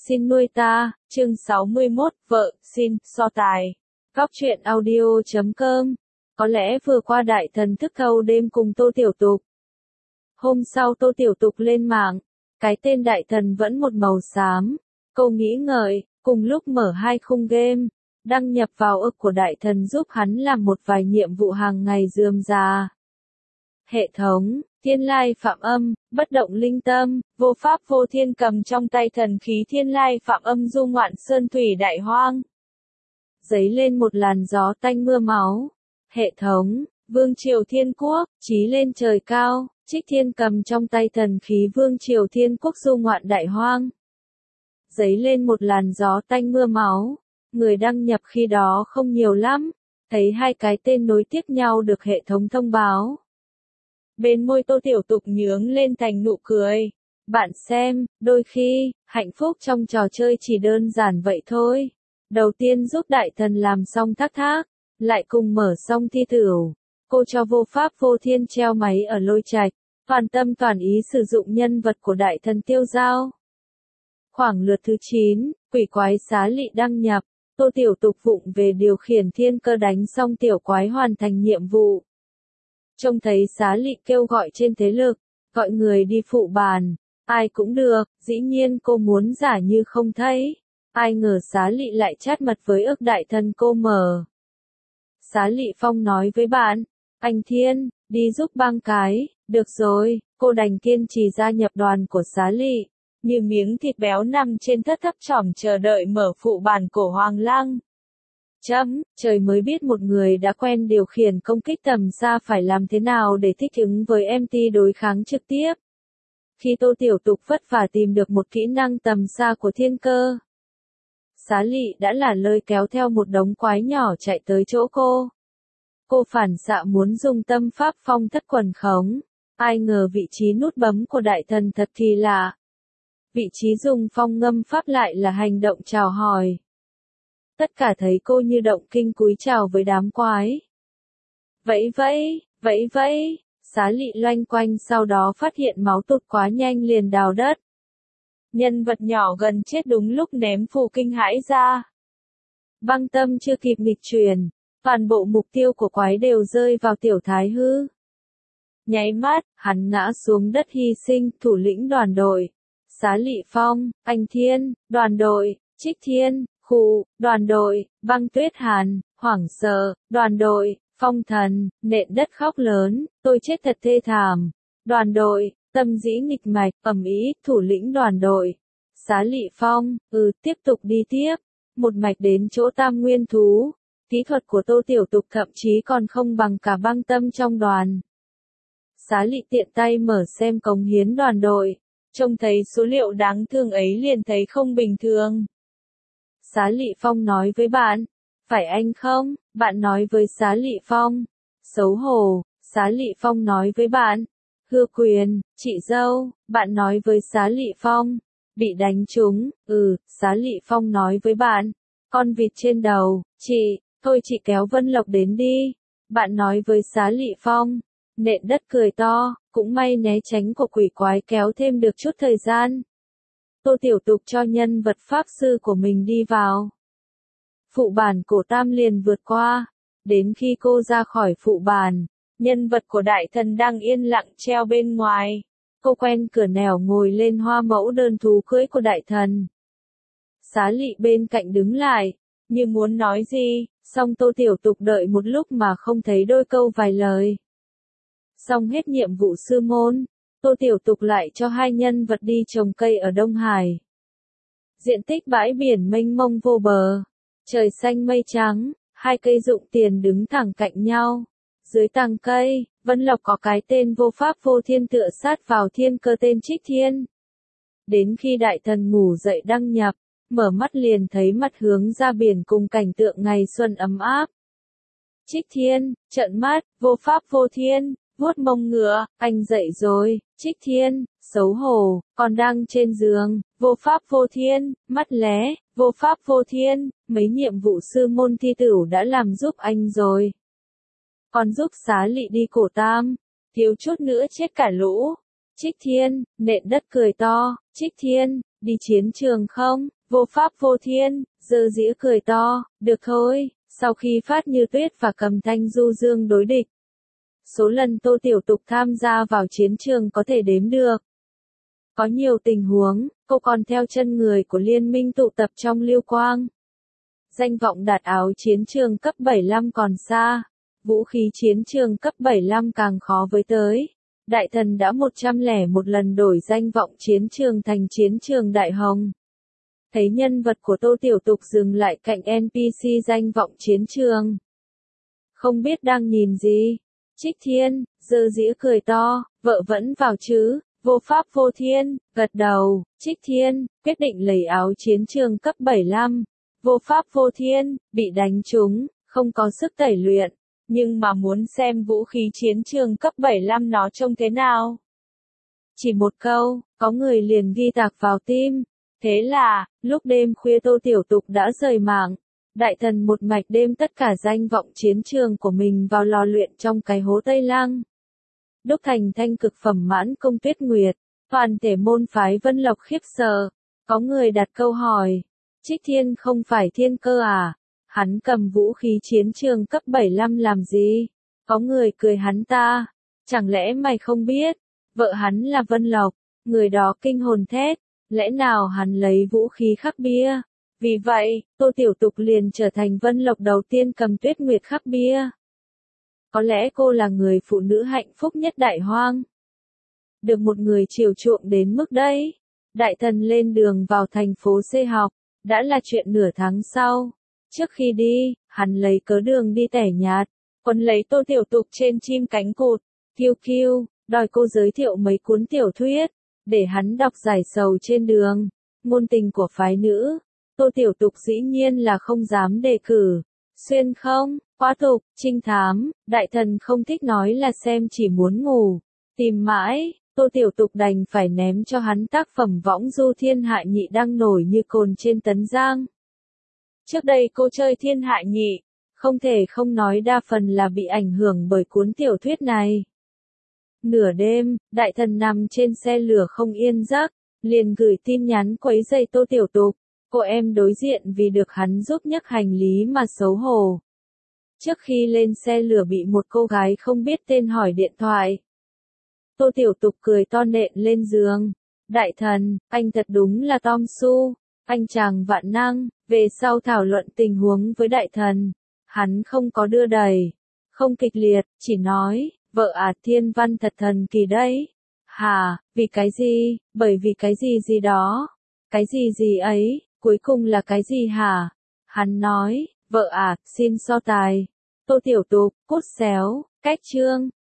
Xin nuôi ta, chương 61, vợ, xin, so tài. Góc truyện audio.com. Có lẽ vừa qua đại thần thức thâu đêm cùng Tô Tiểu Tục. Hôm sau Tô Tiểu Tục lên mạng, cái tên đại thần vẫn một màu xám. Cô nghĩ ngợi, cùng lúc mở hai khung game, đăng nhập vào ức của đại thần giúp hắn làm một vài nhiệm vụ hàng ngày rườm rà. Hệ thống, thiên lai phạm âm, bất động linh tâm, vô pháp vô thiên cầm trong tay thần khí thiên lai phạm âm du ngoạn sơn thủy đại hoang. Dấy lên một làn gió tanh mưa máu. Hệ thống, vương triều thiên quốc, chí lên trời cao, trích thiên cầm trong tay thần khí vương triều thiên quốc du ngoạn đại hoang. Dấy lên một làn gió tanh mưa máu. Người đăng nhập khi đó không nhiều lắm, thấy hai cái tên nối tiếp nhau được hệ thống thông báo. Bên môi Tô Tiểu Tục nhướng lên thành nụ cười. Bạn xem, đôi khi, hạnh phúc trong trò chơi chỉ đơn giản vậy thôi. Đầu tiên giúp đại thần làm xong thác thác, lại cùng mở xong thi tửu. Cô cho vô pháp vô thiên treo máy ở Lôi Trạch, toàn tâm toàn ý sử dụng nhân vật của đại thần tiêu giao. Khoảng lượt thứ 9, quỷ quái xá lị đăng nhập, Tô Tiểu Tục vụng về điều khiển thiên cơ đánh xong tiểu quái hoàn thành nhiệm vụ. Trông thấy xá lị kêu gọi trên thế lực, gọi người đi phụ bàn, ai cũng được, dĩ nhiên cô muốn giả như không thấy. Ai ngờ xá lị lại chat mật với ức đại thần cô mở. Xá lị Phong nói với bạn, anh Thiên, đi giúp băng cái, được rồi, cô đành kiên trì gia nhập đoàn của xá lị, như miếng thịt béo nằm trên thất thấp chỏm chờ đợi mở phụ bàn cổ Hoàng Lăng. Trời mới biết một người đã quen điều khiển công kích tầm xa phải làm thế nào để thích ứng với MT đối kháng trực tiếp. Khi Tô Tiểu Tục vất vả tìm được một kỹ năng tầm xa của thiên cơ, xá lị đã là lơi kéo theo một đống quái nhỏ chạy tới chỗ cô. Cô phản xạ muốn dùng tâm pháp phong thất quần khống, ai ngờ vị trí nút bấm của đại thần thật kỳ lạ. Vị trí dùng phong ngâm pháp lại là hành động chào hỏi. Tất cả thấy cô như động kinh cúi chào với đám quái. Vẫy, xá lị loanh quanh sau đó phát hiện máu tụt quá nhanh liền đào đất. Nhân vật nhỏ gần chết đúng lúc ném phù kinh hãi ra. Băng tâm chưa kịp nghịch chuyển, toàn bộ mục tiêu của quái đều rơi vào tiểu thái hư. Nháy mắt, hắn ngã xuống đất hy sinh, thủ lĩnh đoàn đội. Xá lị Phong, anh Thiên, đoàn đội, Trích Thiên, đoàn đội, băng tuyết hàn, hoảng sợ, đoàn đội, phong thần, nện đất khóc lớn, tôi chết thật thê thảm. Đoàn đội, tâm dĩ nghịch mạch, ầm ĩ, thủ lĩnh đoàn đội. Xá lị Phong, tiếp tục đi tiếp. Một mạch đến chỗ tam nguyên thú. Kỹ thuật của Tô Tiểu Tục thậm chí còn không bằng cả băng tâm trong đoàn. Xá lị tiện tay mở xem cống hiến đoàn đội. Trông thấy số liệu đáng thương ấy liền thấy không bình thường. Xá lị Phong nói với bạn, phải anh không? Bạn nói với xá lị Phong, xấu hổ. Xá lị Phong nói với bạn, hưa quyền, chị dâu. Bạn nói với xá lị Phong, bị đánh trúng. Xá lị Phong nói với bạn, con vịt trên đầu. Thôi chị kéo Vân Lộc đến đi. Bạn nói với xá lị Phong, nện đất cười to, cũng may né tránh của quỷ quái kéo thêm được chút thời gian. Tô Tiểu Tục cho nhân vật pháp sư của mình đi vào. Phụ bản cổ tam liền vượt qua. Đến khi cô ra khỏi phụ bản, nhân vật của đại thần đang yên lặng treo bên ngoài. Cô quen cửa nẻo ngồi lên hoa mẫu đơn thú cưỡi của đại thần. Xá lị bên cạnh đứng lại, như muốn nói gì, song Tô Tiểu Tục đợi một lúc mà không thấy đôi câu vài lời. Xong hết nhiệm vụ sư môn, Tô Tiểu Tục lại cho hai nhân vật đi trồng cây ở Đông Hải. Diện tích bãi biển mênh mông vô bờ, trời xanh mây trắng, hai cây dụng tiền đứng thẳng cạnh nhau. Dưới tàng cây, Vân Lộc có cái tên vô pháp vô thiên tựa sát vào thiên cơ tên Trích Thiên. Đến khi đại thần ngủ dậy đăng nhập, mở mắt liền thấy mặt hướng ra biển cùng cảnh tượng ngày xuân ấm áp. Trích Thiên, trợn mắt, vô pháp vô thiên, vuốt mông ngựa, anh dậy rồi. Trích Thiên, xấu hổ, còn đang trên giường. Vô pháp vô thiên, mắt lé, vô pháp vô thiên, mấy nhiệm vụ sư môn thi tửu đã làm giúp anh rồi. Còn giúp xá lị đi cổ tam, thiếu chút nữa chết cả lũ. Trích Thiên, nện đất cười to. Trích Thiên, đi chiến trường không? vô pháp vô thiên, Dơ Dĩa cười to, được thôi, sau khi Phát Như Tuyết và Cầm Thanh Du Dương đối địch. Số lần Tô Tiểu Tục tham gia vào chiến trường có thể đếm được. Có nhiều tình huống, cô còn theo chân người của liên minh tụ tập trong Lưu Quang. Danh vọng đạt áo chiến trường cấp 75 còn xa, vũ khí chiến trường cấp 75 càng khó với tới. Đại thần đã 101 lần đổi danh vọng chiến trường thành chiến trường Đại Hồng. Thấy nhân vật của Tô Tiểu Tục dừng lại cạnh NPC danh vọng chiến trường. Không biết đang nhìn gì. Trích Thiên, Dơ Dĩa cười to, vợ vẫn vào chứ, vô pháp vô thiên, gật đầu, Trích Thiên, quyết định lấy áo chiến trường cấp 75. Vô pháp vô thiên, bị đánh trúng, không có sức tẩy luyện, nhưng mà muốn xem vũ khí chiến trường cấp 75 nó trông thế nào. Chỉ một câu, có người liền ghi tạc vào tim. Thế là, lúc đêm khuya Tô Tiểu Tục đã rời mạng. Đại thần một mạch đêm tất cả danh vọng chiến trường của mình vào lò luyện trong cái hố Tây Lăng. Đúc thành thanh cực phẩm mãn công Tuyết Nguyệt, toàn thể môn phái Vân Lộc khiếp sợ. Có người đặt câu hỏi, Trích Thiên không phải thiên cơ à? Hắn cầm vũ khí chiến trường cấp 75 làm gì? Có người cười hắn ta, chẳng lẽ mày không biết, vợ hắn là Vân Lộc, người đó kinh hồn thét, lẽ nào hắn lấy vũ khí khắc bia? Vì vậy, Tô Tiểu Tục liền trở thành Vân Lộc đầu tiên cầm Tuyết Nguyệt khắc bia. Có lẽ cô là người phụ nữ hạnh phúc nhất Đại Hoang. Được một người chiều chuộng đến mức đấy. Đại thần lên đường vào thành phố C học, đã là chuyện nửa tháng sau. Trước khi đi, hắn lấy cớ đường đi tẻ nhạt, quấn lấy Tô Tiểu Tục trên chim cánh cụt, kiêu kiêu, đòi cô giới thiệu mấy cuốn tiểu thuyết, để hắn đọc giải sầu trên đường. Ngôn tình của phái nữ, Tô Tiểu Tục dĩ nhiên là không dám đề cử. Xuyên không, quá tục, trinh thám, đại thần không thích nói là xem chỉ muốn ngủ. Tìm mãi, Tô Tiểu Tục đành phải ném cho hắn tác phẩm võng du Thiên Hạ Nhị đang nổi như cồn trên tấn giang. Trước đây cô chơi Thiên Hạ Nhị, không thể không nói đa phần là bị ảnh hưởng bởi cuốn tiểu thuyết này. Nửa đêm, đại thần nằm trên xe lửa không yên giấc, liền gửi tin nhắn quấy rầy Tô Tiểu Tục. Cô em đối diện vì được hắn giúp nhấc hành lý mà xấu hổ. Trước khi lên xe lửa bị một cô gái không biết tên hỏi điện thoại. Tô Tiểu Tục cười to nện lên giường. Đại thần, anh thật đúng là Tom Su, anh chàng vạn năng. Về sau thảo luận tình huống với đại thần, hắn không có đưa đẩy, không kịch liệt, chỉ nói, vợ thiên văn thật thần kỳ đấy. Hả, vì cái gì, bởi vì cái gì gì đó, cái gì gì ấy, cuối cùng là cái gì hả? Hắn nói, vợ xin so tài. Tô Tiểu Tục, cút xéo, cách chương.